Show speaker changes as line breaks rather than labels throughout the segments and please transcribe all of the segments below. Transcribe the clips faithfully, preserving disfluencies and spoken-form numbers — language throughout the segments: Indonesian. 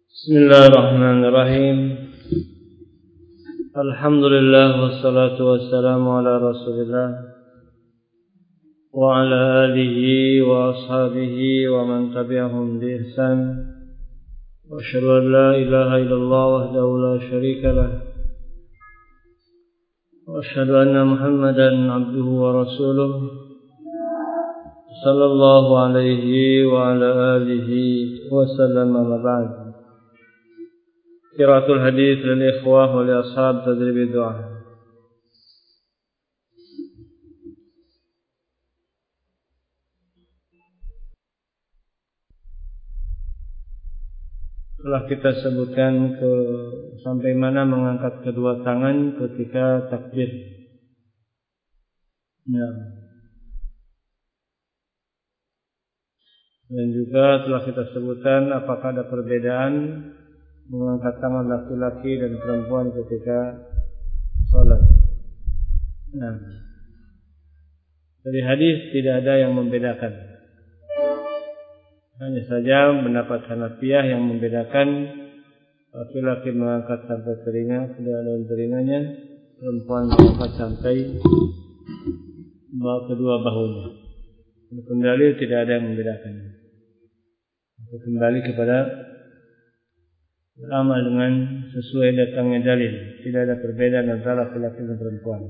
Bismillahirrahmanirrahim. Alhamdulillah wassalatu wassalamu ala Rasulillah wa ala alihi wa ashabihi wa man tabi'ahum bi ihsan. Wa asyhadu an la ilaha illallah wahdahu la syarika lah. Wa asyhadu anna Muhammadan abduhu wa rasuluh. Sallallahu alaihi wa ala alihi wa sallam amma ba'd. Qiraatul hadits lil ikhwah wa li ashab tadrib du'a. Telah kita sebutkan ke sampai mana mengangkat kedua tangan ketika takbir. Ya. Dan juga telah kita sebutkan apakah ada perbedaan mengangkat tangan laki-laki dan perempuan ketika sholat. Nah, dari hadis tidak ada yang membedakan. Hanya saja pendapat Hanafiyah yang membedakan laki-laki mengangkat sampai telinga, kedua telinganya, perempuan mengangkat sampai kedua bahunya. Kembali tidak ada yang membedakan. Kembali kepada beramal dengan sesuai datangnya dalil. Tidak ada perbedaan antara laki-laki dan perempuan.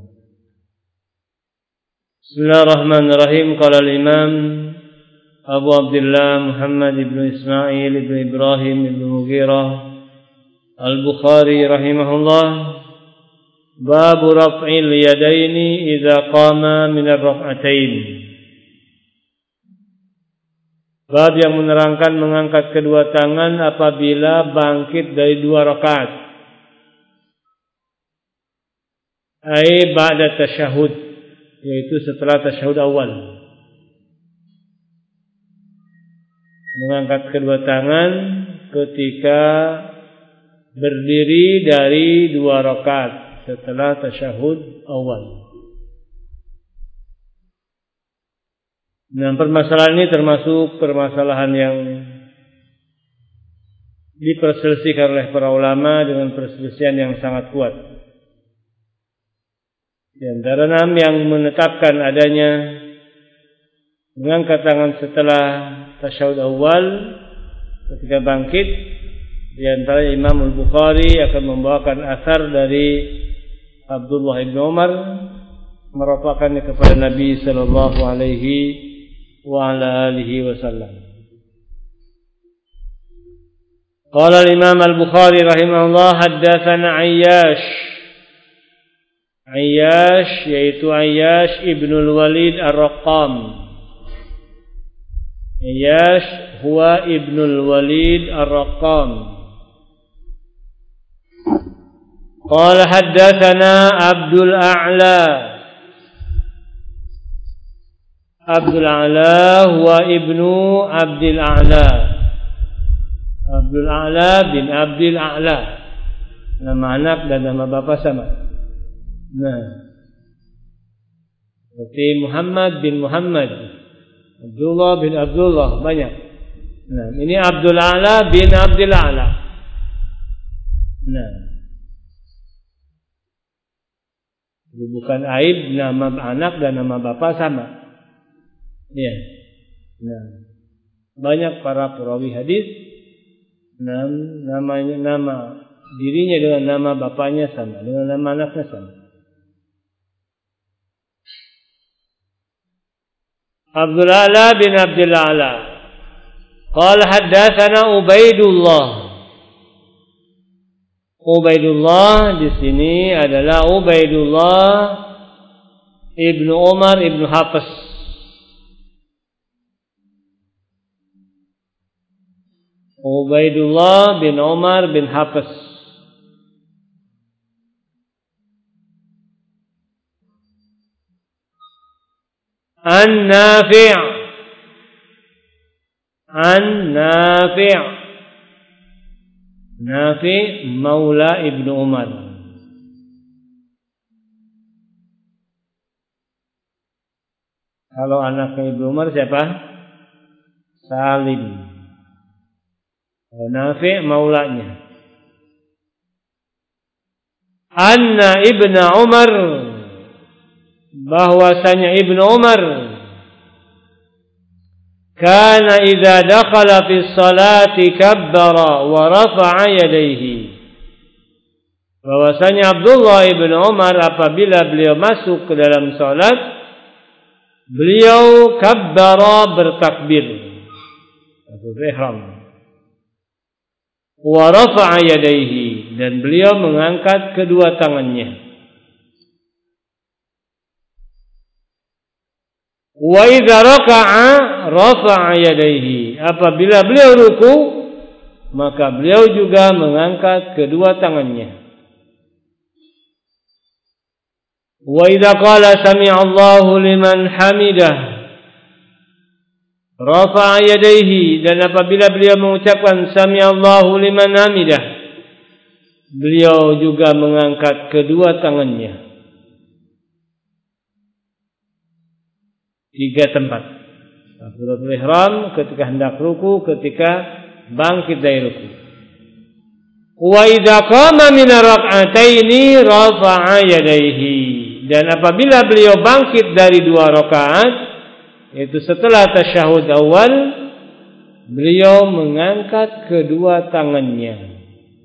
Bismillahirrahmanirrahim. Qala al-Imam Abu Abdullah Muhammad ibn Ismail ibn Ibrahim ibn Mughirah Al-Bukhari rahimahullah. Bab raf'il yadaini idza qama min ar-rak'atain. Bab yang menerangkan mengangkat kedua tangan apabila bangkit dari dua rakaat. Ai ba'da tasyahud, yaitu setelah tasyahud awal. Mengangkat kedua tangan ketika berdiri dari dua rakaat setelah tasyahud awal. Nah, permasalahan ini termasuk permasalahan yang diperselisihkan oleh para ulama dengan perselisihan yang sangat kuat. Di antara enam yang menetapkan adanya mengangkat tangan setelah tasyahud awal ketika bangkit, di antara Imam Al-Bukhari akan membawakan asar dari Abdullah bin Umar merafakannya kepada Nabi sallallahu alaihi wa ala alihi wasallam. Qala al-Imam Al-Bukhari rahimahullah haddatsana Ayyash. Ayyash yaitu Ayyash ibn al-Walid Ar-Raqqam. Ayyash huwa ibn al-Walid Ar-Raqqam. Qala haddatsana Abdul A'la. Abdul A'la huwa ibnu Abdul A'la. Abdul A'la bin Abdul A'la. Nama anak dan nama bapa sama. Nah, seperti Muhammad bin Muhammad, Abdullah bin Abdullah, banyak. Nah, ini Abdul A'la bin Abdul A'la. Nah, ini bukan aib, nama anak dan nama bapa sama. Ya. Nah, banyak para perawi hadis nam, namanya nama dirinya dengan nama bapaknya sama, dengan nama anaknya sama. Abdul A'la bin Abdul A'la. Qala haddatsana Ubaidullah. Ubaidullah di sini adalah Ubaidullah ibnu Umar ibnu Hafs. Ubaidullah bin Umar bin Hafs. An-Nafi' An-Nafi' Nafi' Maula Ibnu Umar. Kalau anaknya Ibnu Umar siapa? Salim. Nafi' maulanya. Anna Ibnu Umar, bahwasanya Ibnu Umar kana idza dakhala fi sholati kabbara wa rafa'a yadayhi. Bahwasanya Abdullah Ibnu Umar apabila beliau masuk ke dalam salat, beliau kabbara bertakbir atau ihram. Wa rafa'a yadayhi, dan beliau mengangkat kedua tangannya. Wa idza raka'a rafa'a yadayhi, apabila beliau ruku maka beliau juga mengangkat kedua tangannya. Wa idza qala sami'allahu liman hamidah rafa'a yadayhi, dan apabila beliau mengucapkan sami'allahu liman hamidah, beliau juga mengangkat kedua tangannya. Tiga tempat. Takbiratul ihram, ketika hendak ruku, ketika bangkit dari ruku. Wa idza qama min rak'ataini rafa'a yadayhi, dan apabila beliau bangkit dari dua rakaat, yaitu setelah tasyahud awal, beliau mengangkat kedua tangannya.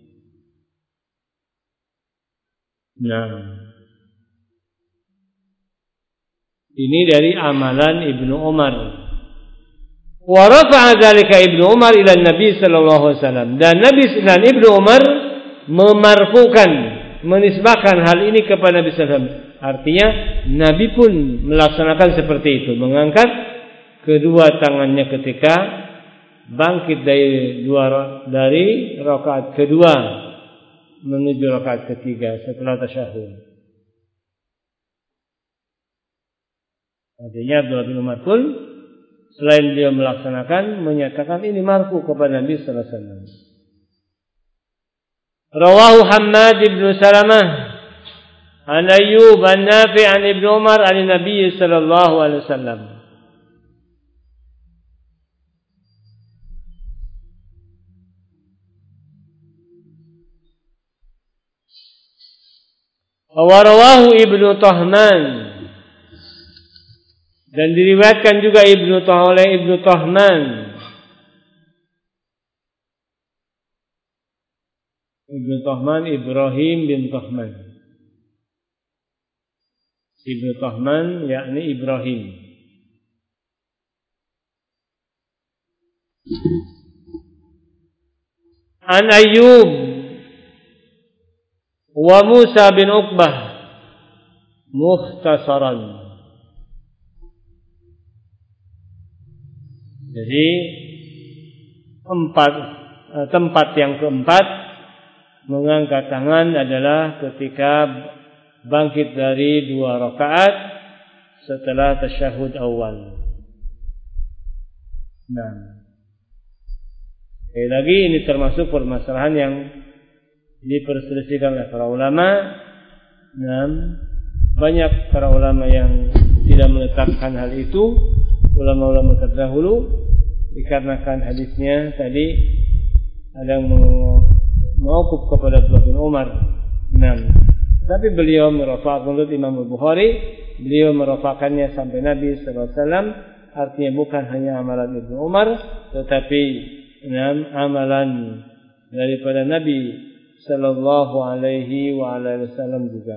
Nah, ini dari amalan Ibnu Umar. Wa rafa'a dzalika Ibnu Umar ila Nabi sallallahu alaihi wasallam, dan Nabi dan Ibnu Umar memarfukan, menisbahkan hal ini kepada Nabi sallallahu alaihi wasallam. Artinya Nabi pun melaksanakan seperti itu, mengangkat kedua tangannya ketika bangkit dari dua dari rakaat kedua menuju rakaat ketiga setelah tasyahud. Artinya Abdullah bin Umar pun selain beliau melaksanakan, menyatakan ini marfu kepada Nabi sallallahu alaihi wasallam. Rawahu Hammad bin Salamah an Ayyub an Nafi' an Ibnu Umar an Nabi sallallahu alaihi wasallam. Wa rawahu Ibnu Tahman, dan diriwayatkan juga Ibnu oleh Ibnu Tahman. Ibnu Tahman Ibrahim bin Tahman. Ibnu Tahman yakni Ibrahim. An Ayyub wa Musa bin Uqbah mukhtasaran. Jadi empat tempat yang keempat mengangkat tangan adalah ketika bangkit dari dua rakaat setelah tasyahud awal. Nah, sekali lagi ini termasuk permasalahan yang diperselisihkan oleh para ulama. Nah, banyak para ulama yang tidak menetapkan hal itu, ulama-ulama terdahulu, dikarenakan hadisnya tadi ada yang mengukuf kepada Abdullah bin Umar. Nah, tapi beliau merafa'kan, menurut Imam Al-Bukhari, beliau merafa'kannya sampai Nabi sallallahu alaihi wasallam. Artinya bukan hanya amalan Ibnu Umar, tetapi enam amalan daripada Nabi sallallahu alaihi wasallam juga.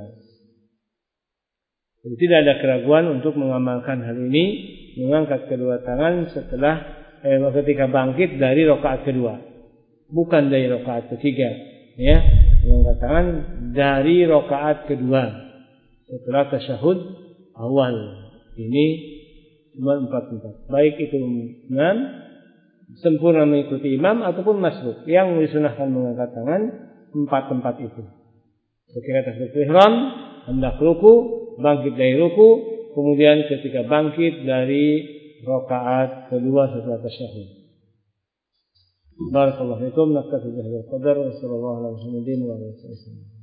Jadi tidak ada keraguan untuk mengamalkan hal ini, mengangkat kedua tangan setelah eh, ketika bangkit dari rakaat kedua, bukan dari rakaat ketiga, ya, mengangkat tangan dari rakaat kedua setelah tasyahud awal. Ini cuma empat tempat, baik itu imam sempurna mengikuti imam ataupun masbuk, yang disunahkan mengangkat tangan empat tempat itu. Ketika takbiratul ihram, hendak ruku, bangkit dari ruku, kemudian ketika bangkit dari rakaat kedua setelah tasyahud. Barakallahu fikum, naktafi bihadzal qadar, wa sallallahu alaihi wa sallam.